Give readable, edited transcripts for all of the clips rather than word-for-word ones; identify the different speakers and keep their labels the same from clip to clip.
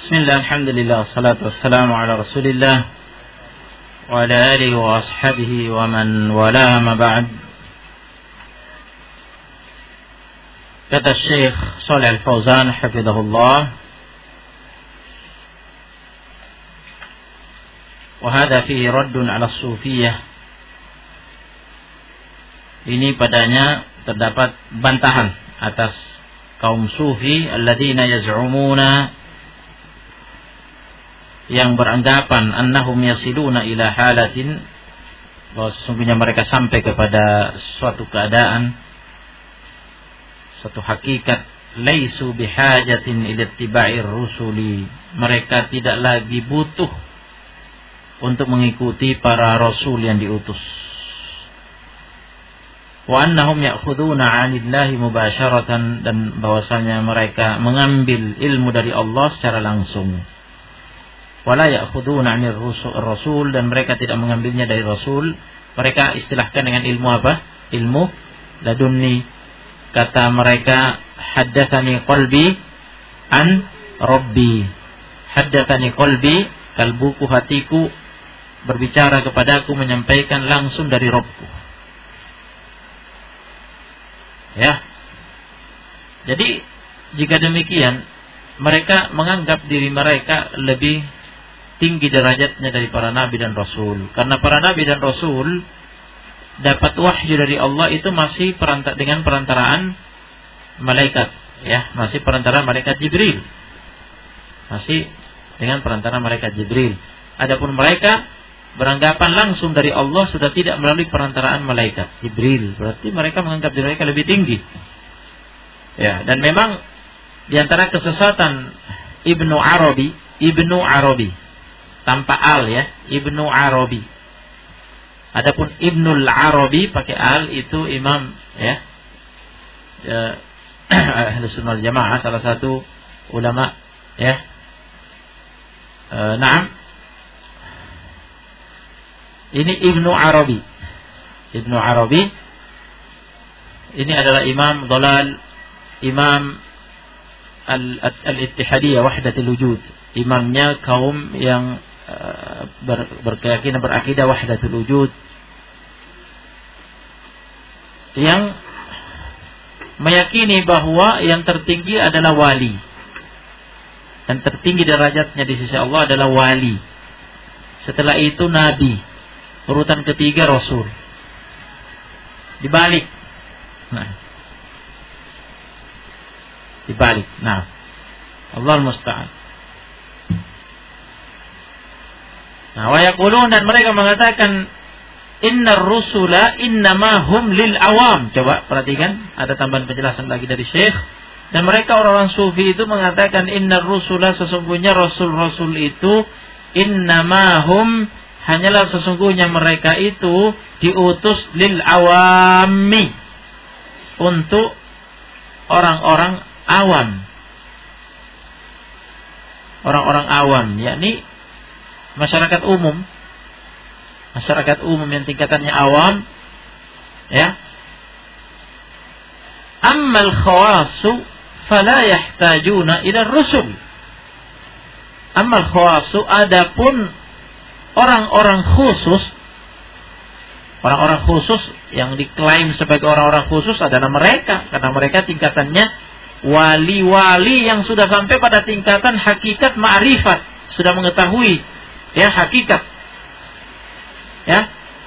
Speaker 1: Bismillah, alhamdulillah, salatu wassalamu ala rasulillah wa ala alihi wa ashabihi wa man wala ma ba'd. Kata Syekh Shalih Al-Fauzan hafizahullah, wa hadha fihi raddun ala sufiyah. Ini padanya terdapat bantahan atas kaum sufi alladzina yaz'umuna, yang beranggapan annahum yasiluna ila halatin, bahwa sesungguhnya mereka sampai kepada suatu keadaan, suatu hakikat, laisu bihajatin ila ittiba'ir rusuli, mereka tidak lagi butuh untuk mengikuti para rasul yang diutus. Wa annahum ya'khuduna 'anillahi mubasharatan, dan bahwasanya mereka mengambil ilmu dari Allah secara langsung. Wala ya'khuduna 'anir rasul, dan mereka tidak mengambilnya dari rasul. Mereka istilahkan dengan ilmu apa? Ilmu ladunni. Kata mereka, haddatsani qalbi an rabbi. Haddatsani qalbi, kalbuku, hatiku berbicara kepadaku, menyampaikan langsung dari Rabbku. Ya. Jadi jika demikian, mereka menganggap diri mereka lebih tinggi derajatnya dari para nabi dan rasul. Karena para nabi dan rasul dapat wahyu dari Allah itu masih dengan perantaraan malaikat, ya, masih perantaraan malaikat Jibril. Masih dengan perantaraan malaikat Jibril. Adapun mereka beranggapan langsung dari Allah, sudah tidak melalui perantaraan malaikat Jibril. Berarti mereka menganggap diri mereka lebih tinggi. Ya, dan memang di antara kesesatan Ibnu Arabi tanpa al, ya, Ibnu Arabi. Adapun Ibnul Arabi pakai al itu imam, ya, Ahlus Sunnah wal Jamaah, salah satu ulama, ya. Naam. Ini Ibnu Arabi. Ibnu Arabi ini adalah imam dhalal, imam al-Ittihadiyah Wahdatul Wujud, imamnya kaum yang berkeyakinan, berakidah Wahdatul Wujud, yang meyakini bahwa yang tertinggi adalah wali, dan tertinggi derajatnya di sisi Allah adalah wali. Setelah itu nabi, urutan ketiga rasul. Dibalik. Nah, Allah musta'an. Nah, wa yaqulun, dan mereka mengatakan innar rusula innama hum lil awam. Coba perhatikan, ada tambahan penjelasan lagi dari Syekh. Dan mereka orang-orang sufi itu mengatakan innar rusula, sesungguhnya rasul-rasul itu, innama hum, hanyalah sesungguhnya mereka itu diutus lil awami, untuk orang-orang awam. Orang-orang awam, yakni masyarakat umum. Masyarakat umum yang tingkatannya awam, ya. Ammal khawasu fala yahtajuna ila rusul. Ammal khawasu, adapun orang-orang khusus, orang-orang khusus yang diklaim sebagai orang-orang khusus adalah mereka, karena mereka tingkatannya wali-wali yang sudah sampai pada tingkatan hakikat ma'rifat, sudah mengetahui, ya, hakikat, ya,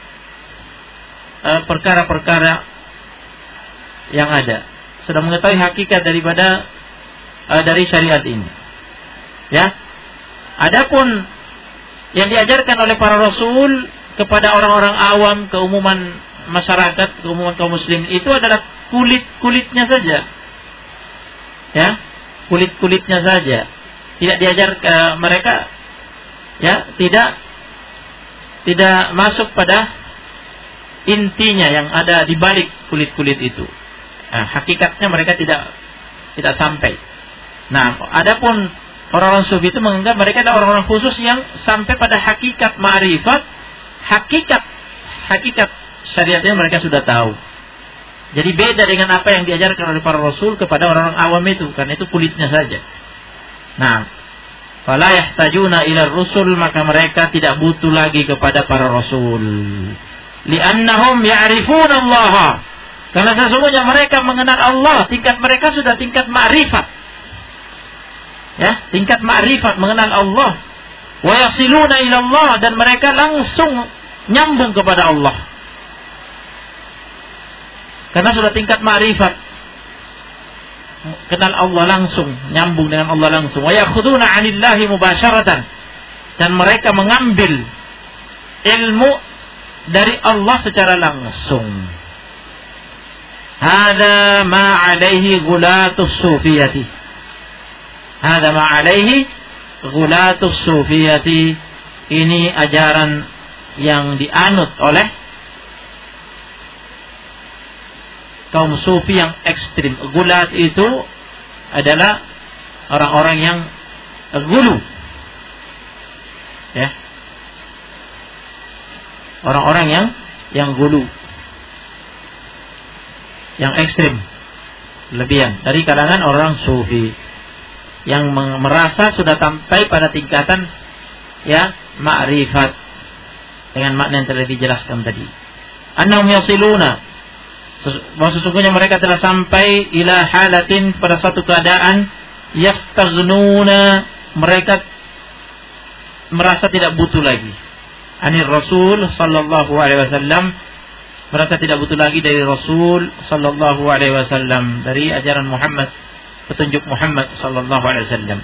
Speaker 1: perkara-perkara yang ada, sudah mengetahui hakikat daripada dari syariat ini, ya. Adapun yang diajarkan oleh para rasul kepada orang-orang awam, keumuman masyarakat, keumuman kaum muslim, itu adalah kulit-kulitnya saja, ya, kulit-kulitnya saja. Tidak diajar mereka, ya, tidak masuk pada intinya yang ada di balik kulit-kulit itu. Nah, hakikatnya mereka tidak sampai. Nah, adapun orang-orang sufi itu menganggap mereka adalah orang-orang khusus yang sampai pada hakikat ma'rifat, hakikat syariatnya mereka sudah tahu. Jadi beda dengan apa yang diajarkan oleh para rasul kepada orang-orang awam itu, karena itu kulitnya saja. Nah, fala yahtajuna ila rusul, maka mereka tidak butuh lagi kepada para rasul. Li'annahum ya'rifuna Allah, karena sesungguhnya mereka mengenal Allah, tingkat mereka sudah tingkat ma'rifat. Ya, tingkat ma'rifat mengenal Allah. Wa yasiluna ila Allah, dan mereka langsung nyambung kepada Allah. Karena sudah tingkat ma'rifat, kenal Allah langsung, nyambung dengan Allah langsung. Wa yakhuduna 'anillahi mubasyaratan, dan mereka mengambil ilmu dari Allah secara langsung. Hada ma 'alaihi ghulatus sufiyati. Hada ma 'alaihi ghulatus sufiyati. Ini ajaran yang dianut oleh kaum sufi yang ekstrim. Gulat itu adalah orang-orang yang gulu, ya, orang-orang yang gulu, yang ekstrim, lebihan dari kalangan orang sufi yang merasa sudah sampai pada tingkatan ya ma'rifat dengan makna yang telah dijelaskan tadi. Annahum yasiluna, bahwa sesungguhnya mereka telah sampai ila halatin, pada suatu keadaan yastaghnuna, mereka merasa tidak butuh lagi anir Rasul sallallahu alaihi wasallam, merasa tidak butuh lagi dari Rasul sallallahu alaihi wasallam, dari ajaran Muhammad, petunjuk Muhammad sallallahu alaihi wasallam.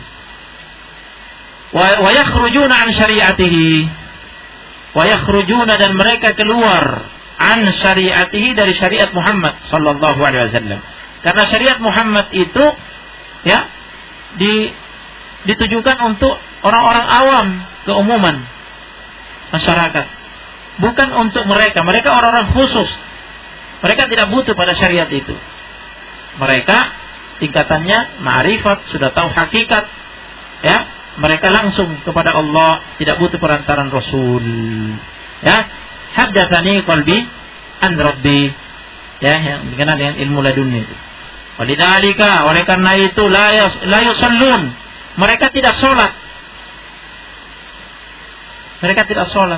Speaker 1: Wa yakhrujuna an syari'atihi, wa yakhrujuna, dan mereka keluar an syari'atihi, dari syariat Muhammad sallallahu alaihi wasallam. Karena syariat Muhammad itu ya ditujukan untuk orang-orang awam, keumuman masyarakat, bukan untuk mereka. Mereka orang-orang khusus. Mereka tidak butuh pada syariat itu. Mereka tingkatannya ma'rifat, sudah tahu hakikat, ya. Mereka langsung kepada Allah, tidak butuh perantaran Rasul. Ya, haddatsani qalbi an rabbi, ya, yang dikenal dengan ilmu laduni itu. Walidzalika, oleh karena itu la yusallun, mereka tidak sholat. Mereka tidak sholat.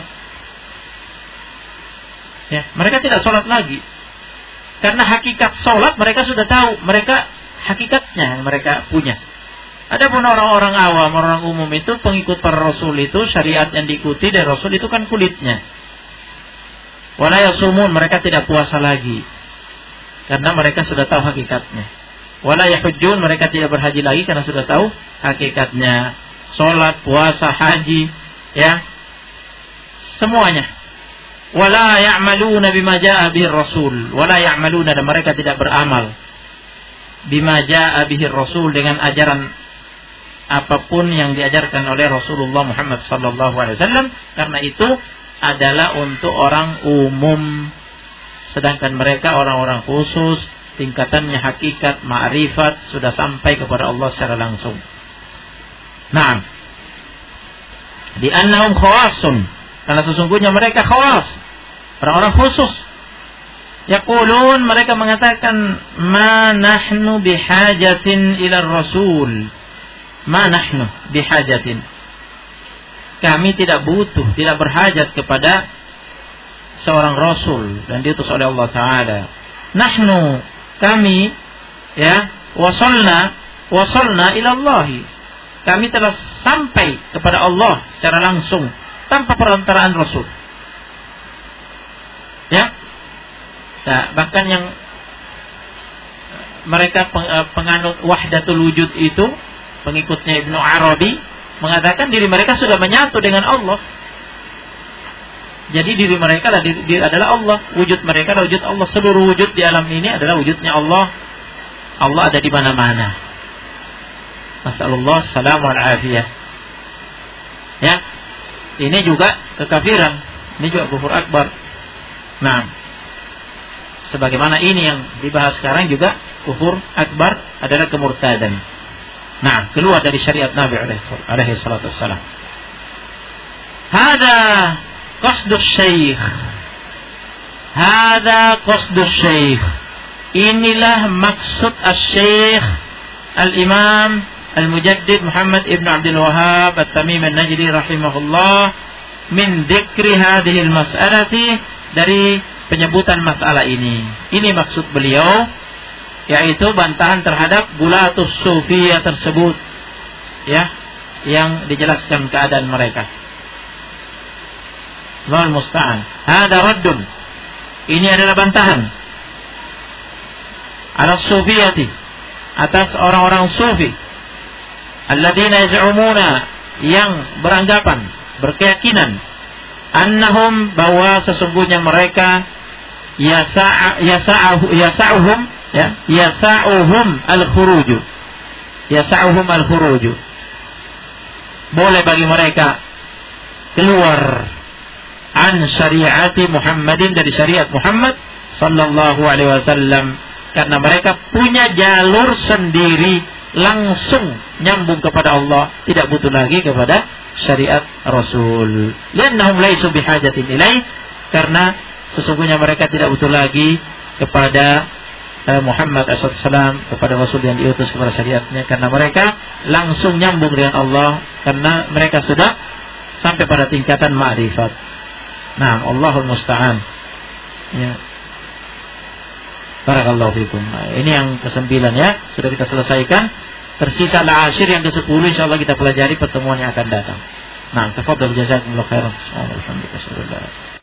Speaker 1: Ya, mereka tidak sholat lagi. Karena hakikat sholat mereka sudah tahu, mereka hakikatnya yang mereka punya. Adapun orang-orang awam, orang umum itu pengikut para Rasul itu, syariat yang diikuti dari Rasul itu kan kulitnya. Wala yasumun, mereka tidak puasa lagi karena mereka sudah tahu hakikatnya. Wala yahujjun, mereka tidak berhaji lagi karena sudah tahu hakikatnya. Salat, puasa, haji, ya, semuanya. Wala ya'maluna bima jaa'a bihi Rasul, wala ya'maluna, dan mereka tidak beramal bima jaa'a bihi Rasul, dengan ajaran apapun yang diajarkan oleh Rasulullah Muhammad sallallahu alaihi wasallam, karena itu adalah untuk orang umum, sedangkan mereka orang-orang khusus, tingkatannya hakikat ma'rifat, sudah sampai kepada Allah secara langsung. Naam. Di annahum khawasun, karena sesungguhnya mereka khawas, orang-orang khusus. Yaqulun, mereka mengatakan, ma nahnu bihajatin ila Rasul. Ma nahnu bihajatin, kami tidak butuh, tidak berhajat kepada seorang Rasul dan diutus oleh Allah Ta'ala. Nahnu, kami, ya, wasalna ila Allahi, kami telah sampai kepada Allah secara langsung tanpa perantaraan Rasul. Ya, nah, bahkan yang mereka penganut wahdatul wujud itu, pengikutnya Ibnu Arabi, mengatakan diri mereka sudah menyatu dengan Allah. Jadi diri mereka adalah Allah, wujud mereka adalah wujud Allah, seluruh wujud di alam ini adalah wujudnya Allah. Allah ada di mana-mana. Nasallallahu salam wal afiyah. Ya, ini juga kekafiran, ini juga kufur akbar. Nah, sebagaimana ini yang dibahas sekarang juga kufur akbar adalah kemurtadan. Nah, keluar dari syariat Nabi alaihi salatu wassalam. Hada qasdus syekh. Hada qasdus syekh. Inilah maksud asy-syekh Al-Imam Al-Mujaddid Muhammad ibn Abdul Wahhab At-Tamimi An-Najdi rahimahullah min dzikri hadhihi al-mas'alati, dari penyebutan masalah ini. Ini maksud beliau, yaitu bantahan terhadap gulatus sufiyah tersebut, ya, yang dijelaskan keadaan mereka. Wal musta'an. Hada raddun. Ini adalah bantahan ala sufiyati, atas orang-orang sufi, alladzina yaz'umuna, yang beranggapan, berkeyakinan, annahum, bahwa sesungguhnya mereka yasa'uhum al-khuruju, boleh bagi mereka keluar an syariati Muhammadin, dari syariat Muhammad sallallahu alaihi wasallam, karena mereka punya jalur sendiri, langsung nyambung kepada Allah, tidak butuh lagi kepada syariat Rasul. Liannahum laisu bihajatin ilaih, karena sesungguhnya mereka tidak butuh lagi kepada Muhammad SAW, kepada Rasul yang diutus kepada syariatnya, karena mereka langsung nyambung dengan Allah, karena mereka sudah sampai pada tingkatan ma'rifat. Nah, Allahul musta'an. Ya. Barakallahu fikum. Ini yang ke-9 ya, sudah kita selesaikan. Tersisa al-ashir yang ke-10, insyaallah kita pelajari pertemuan yang akan datang. Nah, tafadhal jazakumullahu khairan. Alhamdulillah.